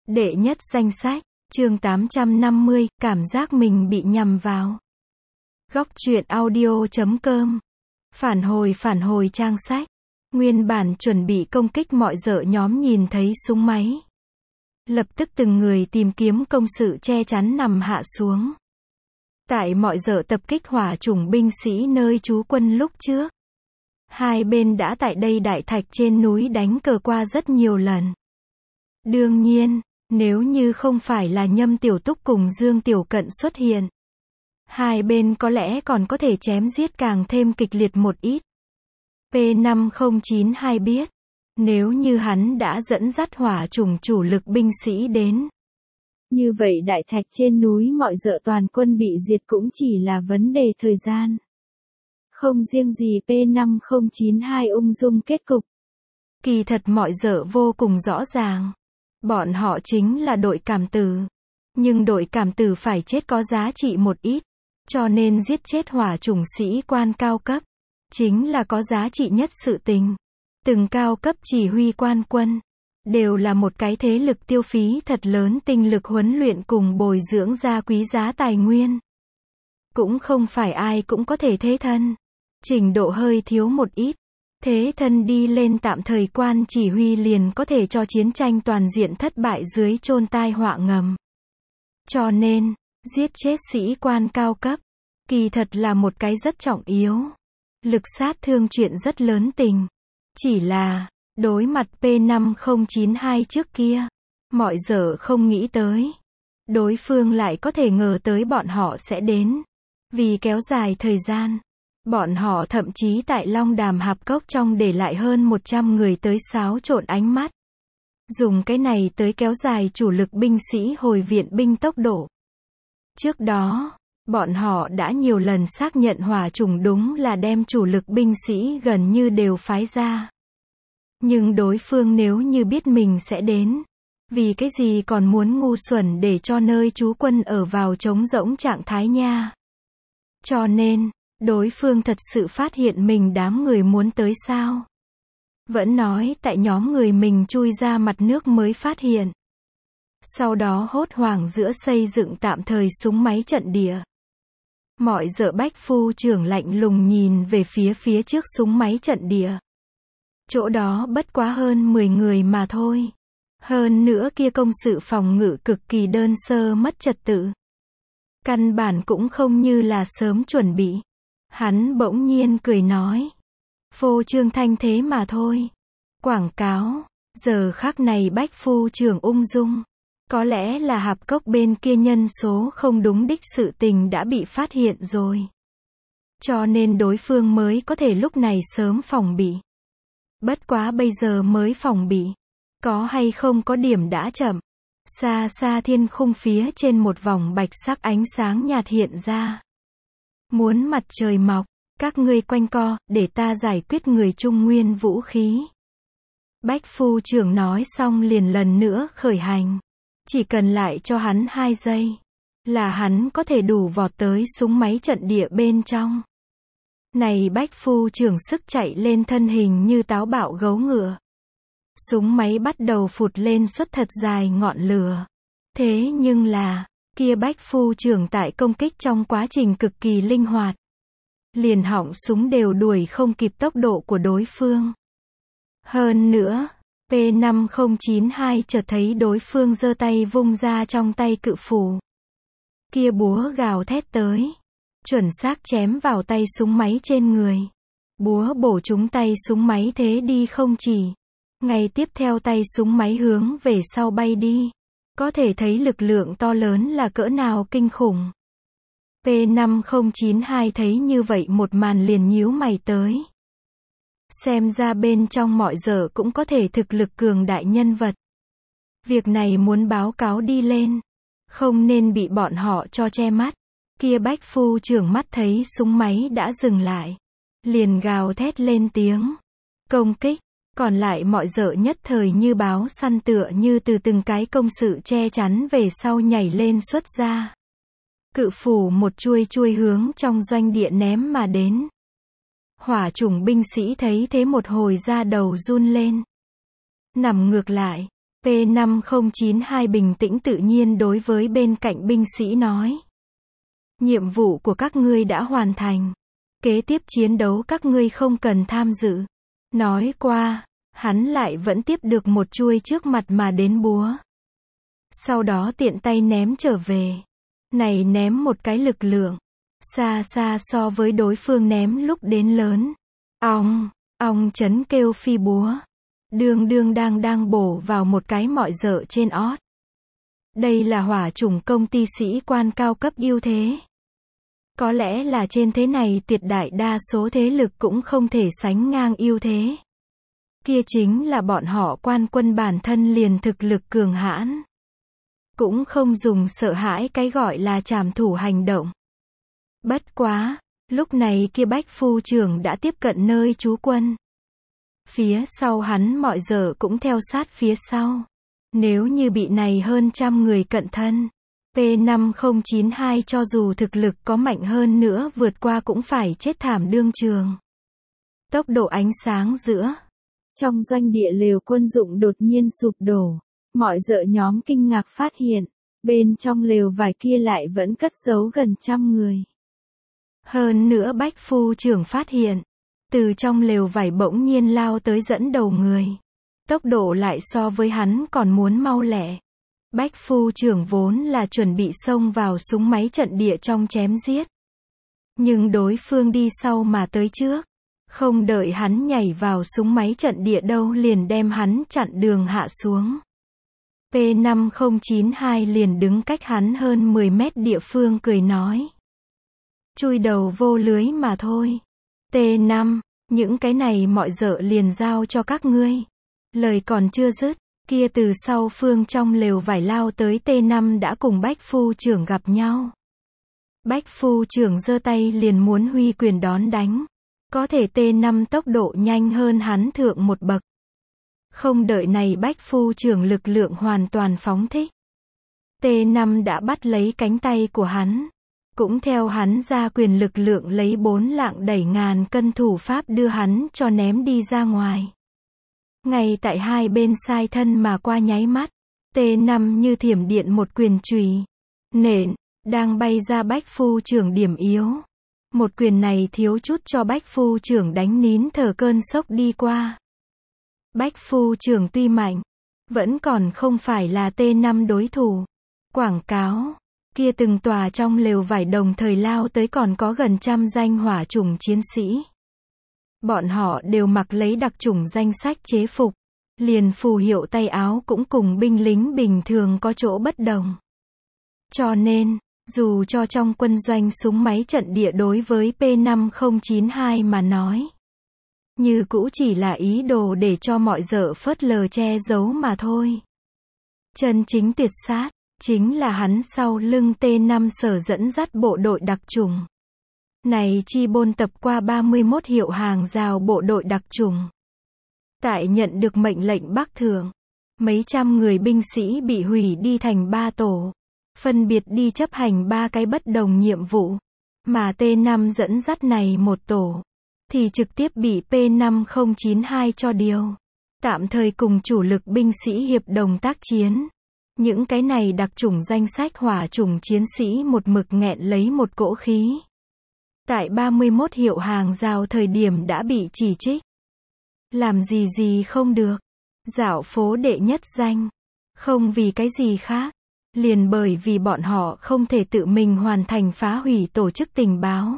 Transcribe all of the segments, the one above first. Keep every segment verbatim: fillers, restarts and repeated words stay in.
Đệ nhất danh sách, chương tám trăm năm mươi, cảm giác mình bị nhằm vào. Góc truyện audio chấm com. Phản hồi phản hồi trang sách. Nguyên bản chuẩn bị công kích mọi dợ nhóm nhìn thấy súng máy. Lập tức từng người tìm kiếm công sự che chắn nằm hạ xuống. Tại mọi dợ tập kích hỏa chủng binh sĩ nơi trú quân lúc trước. Hai bên đã tại đây đại thạch trên núi đánh cờ qua rất nhiều lần. Đương nhiên, nếu như không phải là Nhâm Tiểu Túc cùng Dương Tiểu Cận xuất hiện, hai bên có lẽ còn có thể chém giết càng thêm kịch liệt một ít. P năm không chín hai biết, nếu như hắn đã dẫn dắt hỏa chủng chủ lực binh sĩ đến, như vậy đại thạch trên núi mọi dợ toàn quân bị diệt cũng chỉ là vấn đề thời gian. Không riêng gì P năm không chín hai ung dung kết cục. Kỳ thật mọi dợ vô cùng rõ ràng. Bọn họ chính là đội cảm tử. Nhưng đội cảm tử phải chết có giá trị một ít. Cho nên giết chết hỏa chủng sĩ quan cao cấp. Chính là có giá trị nhất sự tình. Từng cao cấp chỉ huy quan quân. Đều là một cái thế lực tiêu phí thật lớn tinh lực huấn luyện cùng bồi dưỡng ra quý giá tài nguyên. Cũng không phải ai cũng có thể thế thân. Trình độ hơi thiếu một ít. Thế thân đi lên tạm thời quan chỉ huy liền có thể cho chiến tranh toàn diện thất bại dưới chôn tai họa ngầm. Cho nên, giết chết sĩ quan cao cấp, kỳ thật là một cái rất trọng yếu. Lực sát thương chuyện rất lớn tình. Chỉ là, đối mặt P năm không chín hai trước kia, mọi dở không nghĩ tới. Đối phương lại có thể ngờ tới bọn họ sẽ đến. Vì kéo dài thời gian. Bọn họ thậm chí tại Long Đàm Hạp Cốc trong để lại hơn một trăm người tới xáo trộn ánh mắt. Dùng cái này tới kéo dài chủ lực binh sĩ hồi viện binh tốc độ. Trước đó, bọn họ đã nhiều lần xác nhận hỏa chủng đúng là đem chủ lực binh sĩ gần như đều phái ra. Nhưng đối phương nếu như biết mình sẽ đến, vì cái gì còn muốn ngu xuẩn để cho nơi trú quân ở vào trống rỗng trạng thái nha. Cho nên, đối phương thật sự phát hiện mình đám người muốn tới sao? Vẫn nói tại nhóm người mình chui ra mặt nước mới phát hiện. Sau đó hốt hoảng giữa xây dựng tạm thời súng máy trận địa. Mọi dợ Bách phu trưởng lạnh lùng nhìn về phía phía trước súng máy trận địa. Chỗ đó bất quá hơn mười người mà thôi. Hơn nữa kia công sự phòng ngự cực kỳ đơn sơ mất trật tự. Căn bản cũng không như là sớm chuẩn bị. Hắn bỗng nhiên cười nói. Phô trương thanh thế mà thôi. Quảng cáo. Giờ khắc này Bách phu trưởng ung dung. Có lẽ là Hạp Cốc bên kia nhân số không đúng đích sự tình đã bị phát hiện rồi. Cho nên đối phương mới có thể lúc này sớm phòng bị. Bất quá bây giờ mới phòng bị. Có hay không có điểm đã chậm. Xa xa thiên khung phía trên một vòng bạch sắc ánh sáng nhạt hiện ra. Muốn mặt trời mọc, các ngươi quanh co, để ta giải quyết người Trung Nguyên vũ khí. Bách phu trưởng nói xong liền lần nữa khởi hành. Chỉ cần lại cho hắn hai giây, là hắn có thể đủ vọt tới súng máy trận địa bên trong. Này Bách phu trưởng sức chạy lên thân hình như táo bạo gấu ngựa. Súng máy bắt đầu phụt lên xuất thật dài ngọn lửa. Thế nhưng là, kia Bách phu trưởng tại công kích trong quá trình cực kỳ linh hoạt. Liền họng súng đều đuổi không kịp tốc độ của đối phương. Hơn nữa, P năm không chín hai chợt thấy đối phương giơ tay vung ra trong tay cự phủ. Kia búa gào thét tới. Chuẩn xác chém vào tay súng máy trên người. Búa bổ trúng tay súng máy thế đi không chỉ. Ngay tiếp theo tay súng máy hướng về sau bay đi. Có thể thấy lực lượng to lớn là cỡ nào kinh khủng. P năm không chín hai thấy như vậy một màn liền nhíu mày tới. Xem ra bên trong mọi giờ cũng có thể thực lực cường đại nhân vật. Việc này muốn báo cáo đi lên. Không nên bị bọn họ cho che mắt. Kia Bách phu trưởng mắt thấy súng máy đã dừng lại. Liền gào thét lên tiếng. Công kích. Còn lại mọi dợ nhất thời như báo săn tựa như từ từng cái công sự che chắn về sau nhảy lên xuất ra. Cự phủ một chuôi chuôi hướng trong doanh địa ném mà đến. Hỏa chủng binh sĩ thấy thế một hồi ra đầu run lên. Nằm ngược lại. P năm không chín hai bình tĩnh tự nhiên đối với bên cạnh binh sĩ nói. Nhiệm vụ của các ngươi đã hoàn thành. Kế tiếp chiến đấu các ngươi không cần tham dự. Nói qua, hắn lại vẫn tiếp được một chuôi trước mặt mà đến búa. Sau đó tiện tay ném trở về. Này ném một cái lực lượng. Xa xa so với đối phương ném lúc đến lớn. Ong, ong chấn kêu phi búa. Đương đương đang đang bổ vào một cái mọi dợ trên ót. Đây là hỏa chủng công ty sĩ quan cao cấp ưu thế. Có lẽ là trên thế này tuyệt đại đa số thế lực cũng không thể sánh ngang ưu thế. Kia chính là bọn họ quan quân bản thân liền thực lực cường hãn. Cũng không dùng sợ hãi cái gọi là trảm thủ hành động. Bất quá, lúc này kia Bách Phu trưởng đã tiếp cận nơi trú quân. Phía sau hắn mọi giờ cũng theo sát phía sau. Nếu như bị này hơn trăm người cận thân, P năm không chín hai cho dù thực lực có mạnh hơn nữa vượt qua cũng phải chết thảm đương trường. Tốc độ ánh sáng giữa. Trong doanh địa lều quân dụng đột nhiên sụp đổ. Mọi dợ nhóm kinh ngạc phát hiện, bên trong lều vải kia lại vẫn cất giấu gần trăm người. Hơn nữa Bách Phu trưởng phát hiện, từ trong lều vải bỗng nhiên lao tới dẫn đầu người. Tốc độ lại so với hắn còn muốn mau lẹ. Bách Phu trưởng vốn là chuẩn bị xông vào súng máy trận địa trong chém giết. Nhưng đối phương đi sau mà tới trước. Không đợi hắn nhảy vào súng máy trận địa đâu liền đem hắn chặn đường hạ xuống. P năm không chín hai liền đứng cách hắn hơn mười mét địa phương cười nói. Chui đầu vô lưới mà thôi. T năm, những cái này mọi dợ liền giao cho các ngươi. Lời còn chưa dứt, kia từ sau phương trong lều vải lao tới T năm đã cùng Bách Phu trưởng gặp nhau. Bách Phu trưởng giơ tay liền muốn huy quyền đón đánh. Có thể T năm tốc độ nhanh hơn hắn thượng một bậc. Không đợi này Bách Phu trưởng lực lượng hoàn toàn phóng thích. T năm đã bắt lấy cánh tay của hắn. Cũng theo hắn ra quyền lực lượng lấy bốn lạng đẩy ngàn cân thủ pháp đưa hắn cho ném đi ra ngoài. Ngay tại hai bên sai thân mà qua nháy mắt. T năm như thiểm điện một quyền chùy nện, đang bay ra Bách Phu trưởng điểm yếu. Một quyền này thiếu chút cho Bách Phu trưởng đánh nín thở cơn sốc đi qua. Bách Phu trưởng tuy mạnh, vẫn còn không phải là T năm đối thủ. Quảng cáo, kia từng tòa trong lều vải đồng thời lao tới còn có gần trăm danh hỏa chủng chiến sĩ. Bọn họ đều mặc lấy đặc chủng danh sách chế phục, liền phù hiệu tay áo cũng cùng binh lính bình thường có chỗ bất đồng. Cho nên, dù cho trong quân doanh súng máy trận địa đối với P năm không chín hai mà nói, như cũ chỉ là ý đồ để cho mọi dợ phớt lờ che giấu mà thôi. Chân chính tuyệt sát, chính là hắn sau lưng T năm sở dẫn dắt bộ đội đặc chủng. Này chi bôn tập qua ba mươi mốt hiệu hàng rào bộ đội đặc chủng. Tại nhận được mệnh lệnh Bắc Thượng, mấy trăm người binh sĩ bị hủy đi thành ba tổ. Phân biệt đi chấp hành ba cái bất đồng nhiệm vụ. Mà T năm dẫn dắt này một tổ. Thì trực tiếp bị P năm không chín hai cho điều. Tạm thời cùng chủ lực binh sĩ hiệp đồng tác chiến. Những cái này đặc chủng danh sách hỏa chủng chiến sĩ một mực nghẹn lấy một cỗ khí. Tại ba mươi mốt hiệu hàng rào thời điểm đã bị chỉ trích. Làm gì gì không được. Dạo phố đệ nhất danh. Không vì cái gì khác. Liền bởi vì bọn họ không thể tự mình hoàn thành phá hủy tổ chức tình báo.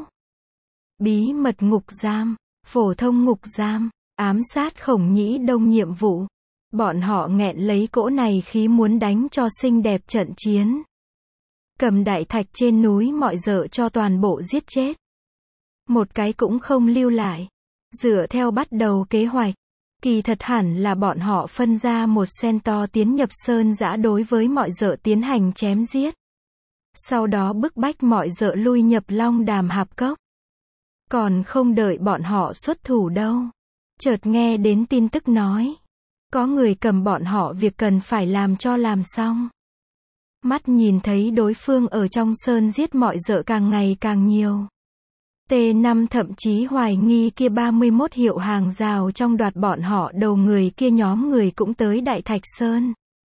Bí mật ngục giam, phổ thông ngục giam, ám sát Khổng Nhĩ Đông nhiệm vụ. Bọn họ nghẹn lấy cỗ này khí muốn đánh cho xinh đẹp trận chiến. Cầm đại thạch trên núi mọi dợ cho toàn bộ giết chết. Một cái cũng không lưu lại. Dựa theo bắt đầu kế hoạch. Kỳ thật hẳn là bọn họ phân ra một sen to tiến nhập sơn dã đối với mọi dợ tiến hành chém giết. Sau đó bức bách mọi dợ lui nhập Long Đàm Hạp Cốc. Còn không đợi bọn họ xuất thủ đâu. Chợt nghe đến tin tức nói. Có người cầm bọn họ việc cần phải làm cho làm xong. Mắt nhìn thấy đối phương ở trong sơn giết mọi dợ càng ngày càng nhiều. T năm thậm chí hoài nghi kia ba mươi mốt hiệu hàng rào trong đoạt bọn họ đầu người kia nhóm người cũng tới Đại Thạch Sơn.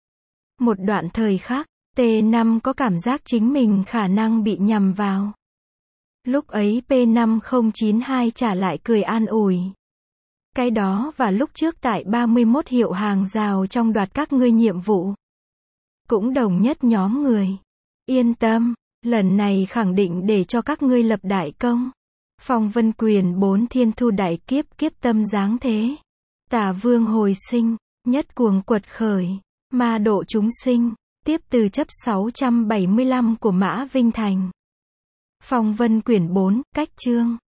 Một đoạn thời khác, T năm có cảm giác chính mình khả năng bị nhằm vào. Lúc ấy P năm không chín hai trả lại cười an ủi. Cái đó và lúc trước tại ba mươi mốt hiệu hàng rào trong đoạt các ngươi nhiệm vụ. Cũng đồng nhất nhóm người. Yên tâm, lần này khẳng định để cho các ngươi lập đại công. Phong vân quyền bốn thiên thu đại kiếp kiếp tâm giáng thế. Tả vương hồi sinh, nhất cuồng quật khởi, ma độ chúng sinh, tiếp từ chấp sáu trăm bảy mươi lăm của Mã Vinh Thành. Phong vân quyển bốn, cách chương.